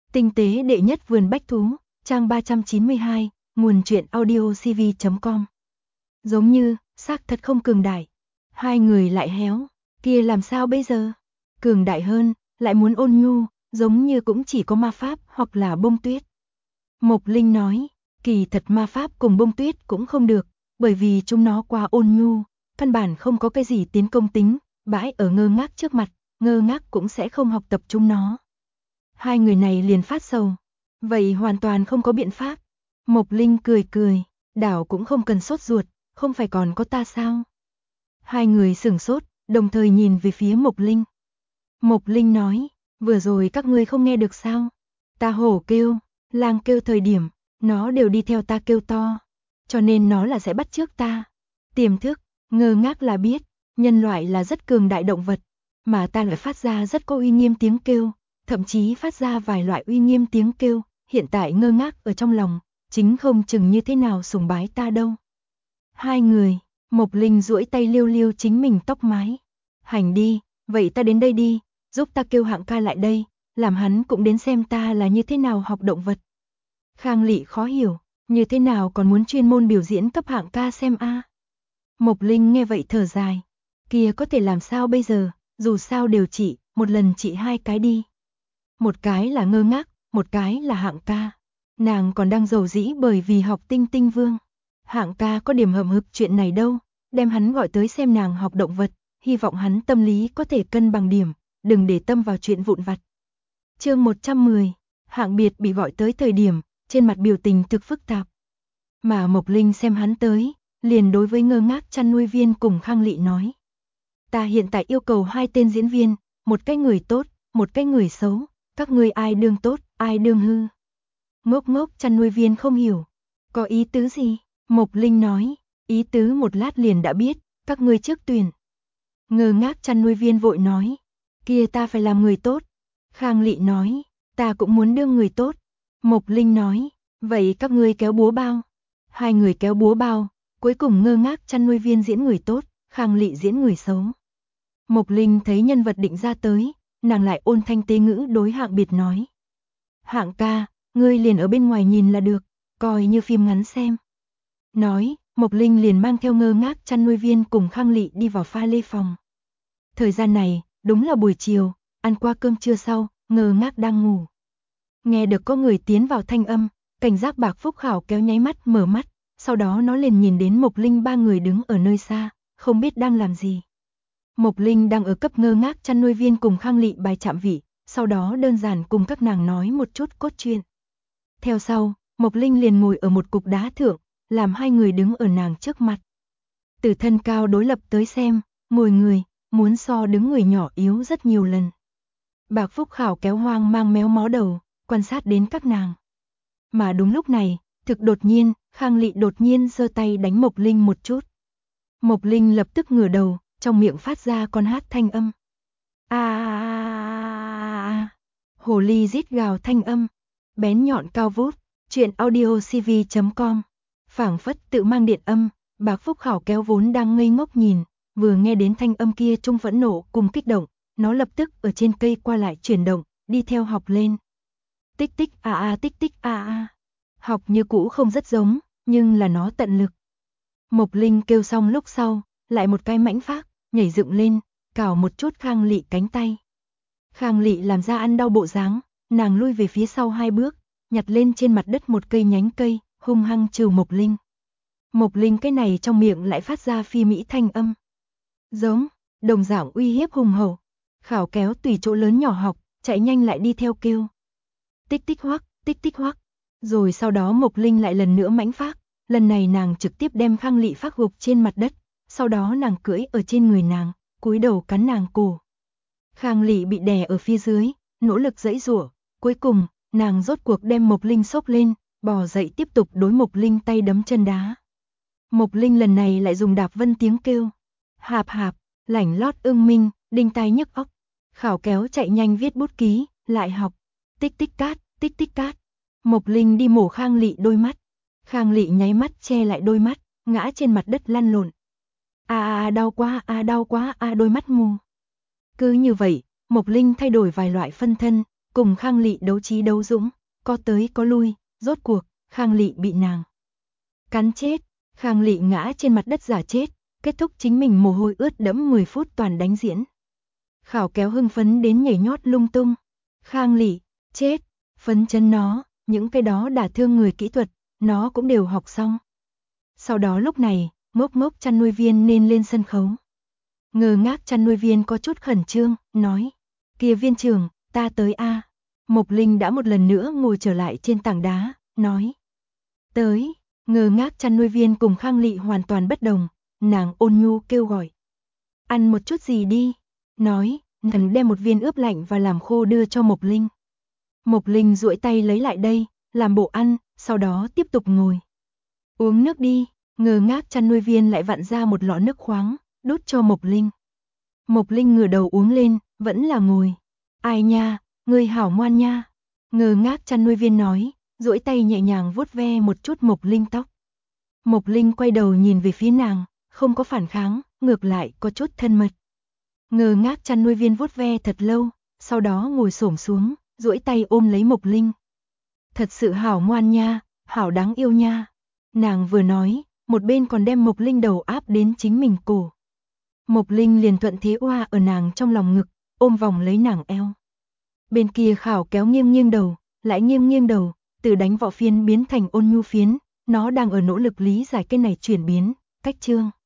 Tinh tế đệ nhất vườn bách thú, trang 392, nguồn truyện audiocv.com. Giống như, xác thật không cường đại. Hai người lại héo, kia làm sao bây giờ? Cường đại hơn, lại muốn ôn nhu, giống như cũng chỉ có ma pháp hoặc là bông tuyết. Mộc Linh nói, kỳ thật ma pháp cùng bông tuyết cũng không được, bởi vì chúng nó quá ôn nhu, căn bản không có cái gì tiến công tính, bãi ở Ngơ Ngác trước mặt, Ngơ Ngác cũng sẽ không học tập chúng nó. Hai người này liền phát sầu. Vậy hoàn toàn không có biện pháp. Mộc Linh cười cười, đảo cũng không cần sốt ruột, không phải còn có ta sao? Hai người sửng sốt, đồng thời nhìn về phía Mộc Linh. Mộc Linh nói, vừa rồi các ngươi không nghe được sao? Ta hổ kêu, lang kêu thời điểm, nó đều đi theo ta kêu to. Cho nên nó là sẽ bắt chước ta. Tiềm thức, Ngơ Ngác là biết, nhân loại là rất cường đại động vật, mà ta lại phát ra rất có uy nghiêm tiếng kêu. Thậm chí phát ra vài loại uy nghiêm tiếng kêu, hiện tại Ngơ Ngác ở trong lòng, chính không chừng như thế nào sùng bái ta đâu. Hai người, Mộc Linh duỗi tay liêu liêu chính mình tóc mái. Hành đi, vậy ta đến đây đi, giúp ta kêu Hạng ca lại đây, làm hắn cũng đến xem ta là như thế nào học động vật. Khang Lị khó hiểu, như thế nào còn muốn chuyên môn biểu diễn cấp Hạng ca xem a? Mộc Linh nghe vậy thở dài, kia có thể làm sao bây giờ, dù sao đều trị, một lần trị hai cái đi. Một cái là Ngơ Ngác, một cái là Hạng ca. Nàng còn đang giàu dĩ bởi vì học Tinh Tinh Vương. Hạng ca có điểm hậm hực chuyện này đâu, đem hắn gọi tới xem nàng học động vật, hy vọng hắn tâm lý có thể cân bằng điểm, đừng để tâm vào chuyện vụn vặt. Chương 110, Hạng Biệt bị gọi tới thời điểm, trên mặt biểu tình thực phức tạp. Mà Mộc Linh xem hắn tới, liền đối với Ngơ Ngác chăn nuôi viên cùng Khang Lị nói. Ta hiện tại yêu cầu hai tên diễn viên, một cái người tốt, một cái người xấu. Các ngươi ai đương tốt, ai đương hư? Ngốc ngốc chăn nuôi viên không hiểu. Có ý tứ gì? Mộc Linh nói, ý tứ một lát liền đã biết, các ngươi trước tuyển. Ngơ Ngác chăn nuôi viên vội nói, kia ta phải làm người tốt. Khang Lị nói, ta cũng muốn đương người tốt. Mộc Linh nói, vậy các ngươi kéo búa bao. Hai người kéo búa bao, cuối cùng Ngơ Ngác chăn nuôi viên diễn người tốt, Khang Lị diễn người xấu. Mộc Linh thấy nhân vật định ra tới, nàng lại ôn thanh tế ngữ đối Hạng Biệt nói. Hạng ca, ngươi liền ở bên ngoài nhìn là được, coi như phim ngắn xem. Nói, Mộc Linh liền mang theo Ngơ Ngác chăn nuôi viên cùng Khang Lị đi vào pha lê phòng. Thời gian này, đúng là buổi chiều, ăn qua cơm trưa sau, Ngơ Ngác đang ngủ. Nghe được có người tiến vào thanh âm, cảnh giác Bạc Phúc Khảo kéo nháy mắt mở mắt, sau đó nó liền nhìn đến Mộc Linh ba người đứng ở nơi xa, không biết đang làm gì. Mộc Linh đang ở cấp Ngơ Ngác chăn nuôi viên cùng Khang Lị bài chạm vị, sau đó đơn giản cùng các nàng nói một chút cốt truyện. Theo sau, Mộc Linh liền ngồi ở một cục đá thượng, làm hai người đứng ở nàng trước mặt. Từ thân cao đối lập tới xem, ngồi người, muốn so đứng người nhỏ yếu rất nhiều lần. Bạc Phúc Khảo kéo hoang mang méo mó đầu, quan sát đến các nàng. Mà đúng lúc này, thực đột nhiên, Khang Lị đột nhiên giơ tay đánh Mộc Linh một chút. Mộc Linh lập tức ngửa đầu, trong miệng phát ra con hát thanh âm. Hồ ly rít gào thanh âm, bén nhọn cao vút, truyện audiocv.com. Phảng phất tự mang điện âm, Bạc Phúc Khảo kéo vốn đang ngây ngốc nhìn, vừa nghe đến thanh âm kia trung phẫn nộ cùng kích động, nó lập tức ở trên cây qua lại chuyển động, đi theo học lên. Tích tích tích tích Học như cũ không rất giống, nhưng là nó tận lực. Mộc Linh kêu xong lúc sau, lại một cái mãnh phác, nhảy dựng lên, cào một chút Khang Lị cánh tay. Khang Lị làm ra ăn đau bộ dáng, nàng lui về phía sau hai bước, nhặt lên trên mặt đất một cây nhánh cây, hung hăng trừ Mộc Linh. Mộc Linh cái này trong miệng lại phát ra phi mỹ thanh âm. Giống, đồng dạng uy hiếp hùng hậu. Khảo kéo tùy chỗ lớn nhỏ học, chạy nhanh lại đi theo kêu. Tích tích hoắc. Rồi sau đó Mộc Linh lại lần nữa mãnh phác, lần này nàng trực tiếp đem Khang Lị phác gục trên mặt đất, sau đó nàng cưỡi ở trên người nàng, cúi đầu cắn nàng cổ. Khang Lị bị đè ở phía dưới, nỗ lực giãy giụa, cuối cùng, nàng rốt cuộc đem Mộc Linh xốc lên, bò dậy tiếp tục đối Mộc Linh tay đấm chân đá. Mộc Linh lần này lại dùng đạp vân tiếng kêu. Hạp hạp, lảnh lót ưng minh, đinh tai nhức óc. Khảo kéo chạy nhanh viết bút ký, lại học. Tích tích cát. Mộc Linh đi mổ Khang Lị đôi mắt. Khang Lị nháy mắt che lại đôi mắt, ngã trên mặt đất lăn lộn. Đau quá, đôi mắt mù. Cứ như vậy, Mộc Linh thay đổi vài loại phân thân, cùng Khang Lị đấu trí đấu dũng, có tới có lui, rốt cuộc, Khang Lị bị nàng cắn chết. Khang Lị ngã trên mặt đất giả chết, kết thúc chính mình mồ hôi ướt đẫm 10 phút toàn đánh diễn. Khảo Kéo hưng phấn đến nhảy nhót lung tung. Khang Lị, chết, phấn chấn nó, những cái đó đả thương người kỹ thuật, nó cũng đều học xong. Sau đó lúc này, Mốc Mốc chăn nuôi viên nên lên sân khấu. Ngơ ngác chăn nuôi viên có chút khẩn trương, nói, kia viên trưởng, ta tới a. Mộc Linh đã một lần nữa ngồi trở lại trên tảng đá, nói, tới. Ngơ ngác chăn nuôi viên cùng Khang Lị hoàn toàn bất đồng, nàng ôn nhu kêu gọi, ăn một chút gì đi, nói, nàng đem một viên ướp lạnh và làm khô đưa cho Mộc Linh. Mộc Linh duỗi tay lấy lại đây, làm bộ ăn, sau đó tiếp tục ngồi. Uống nước đi. Ngơ ngác chăn nuôi viên lại vặn ra một lọ nước khoáng, đút cho Mộc Linh. Mộc Linh ngửa đầu uống lên, vẫn là ngồi. Ai nha, ngươi hảo ngoan nha. Ngơ ngác chăn nuôi viên nói, duỗi tay nhẹ nhàng vuốt ve một chút Mộc Linh tóc. Mộc Linh quay đầu nhìn về phía nàng, không có phản kháng, ngược lại có chút thân mật. Ngơ ngác chăn nuôi viên vuốt ve thật lâu, sau đó ngồi xổm xuống, duỗi tay ôm lấy Mộc Linh. Thật sự hảo ngoan nha, hảo đáng yêu nha. Nàng vừa nói, một bên còn đem Mộc Linh đầu áp đến chính mình cổ. Mộc Linh liền thuận thế oa ở nàng trong lòng ngực, ôm vòng lấy nàng eo. Bên kia Khảo Kéo nghiêng nghiêng đầu, lại nghiêng nghiêng đầu, từ đánh võ phiến biến thành ôn nhu phiến, nó đang ở nỗ lực lý giải cái này chuyển biến, cách chương.